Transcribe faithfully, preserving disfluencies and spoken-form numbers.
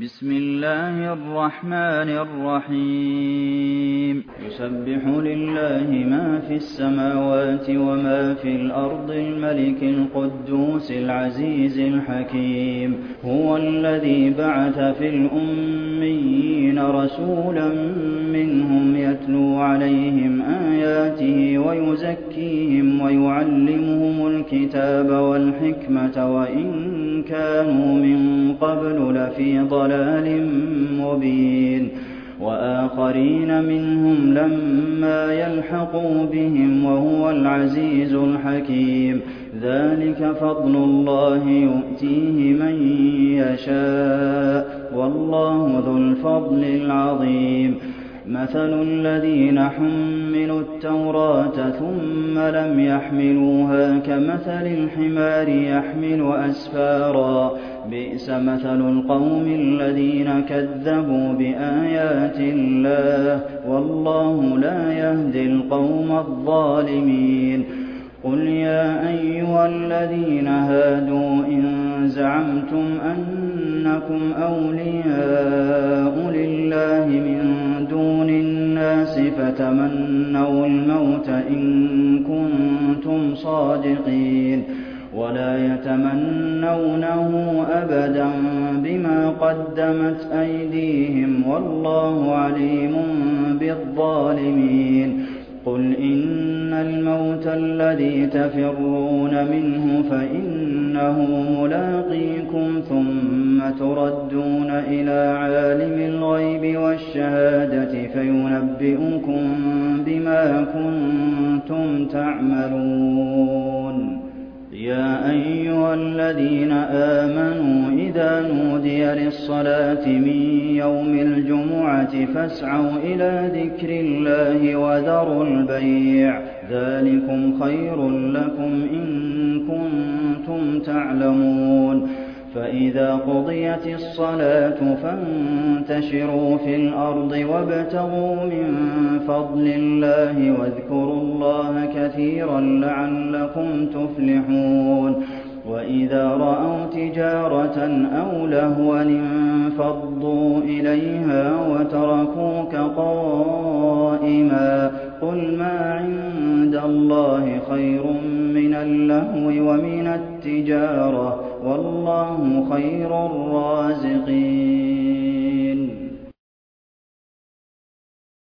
بسم الله الرحمن الرحيم يسبح لله ما في السماوات وما في الأرض الملك القدوس العزيز الحكيم هو الذي بعث في الأميين رسولا منهم يتلو عليهم آياته ويزكيهم ويعلمهم الكتاب والحكمة وإن كانوا من قبل لفي ضلال مبين وآخرين منهم لما يلحقوا بهم وهو العزيز الحكيم ذلك فضل الله يؤتيه من يشاء والله ذو الفضل العظيم مثل الذين حملوا التوراة ثم لم يحملوها كمثل الحمار يحمل أسفارا بئس مثل القوم الذين كذبوا بآيات الله والله لا يهدي القوم الظالمين قل يا أيها الذين هادوا إن زعمتم أنكم أولياء لله من دون الناس فتمنوا الموت إن كنتم صادقين ولا يتمنونه أبدا بما قدمت أيديهم والله عليم بالظالمين قل إن الموت الذي تفرون منه فإنه ملاقيكم ثم تردون إلى عالم الغيب والشهادة فينبئكم بما كنتم تعملون يا أيها الذين آمنوا إذا نودي للصلاة من يوم الجمعة فاسعوا إلى ذكر الله وذروا البيع ذلكم خير لكم إن كنتم تعلمون فإذا قضيت الصلاة فانتشروا في الأرض وابتغوا من فضل الله واذكروا الله كثيرا لعلكم تفلحون وإذا رأوا تجارة أو لهوا انفضوا إليها وتركوك قائما قل ما عند الله خير من اللهو ومن التجارة والله خير الرازقين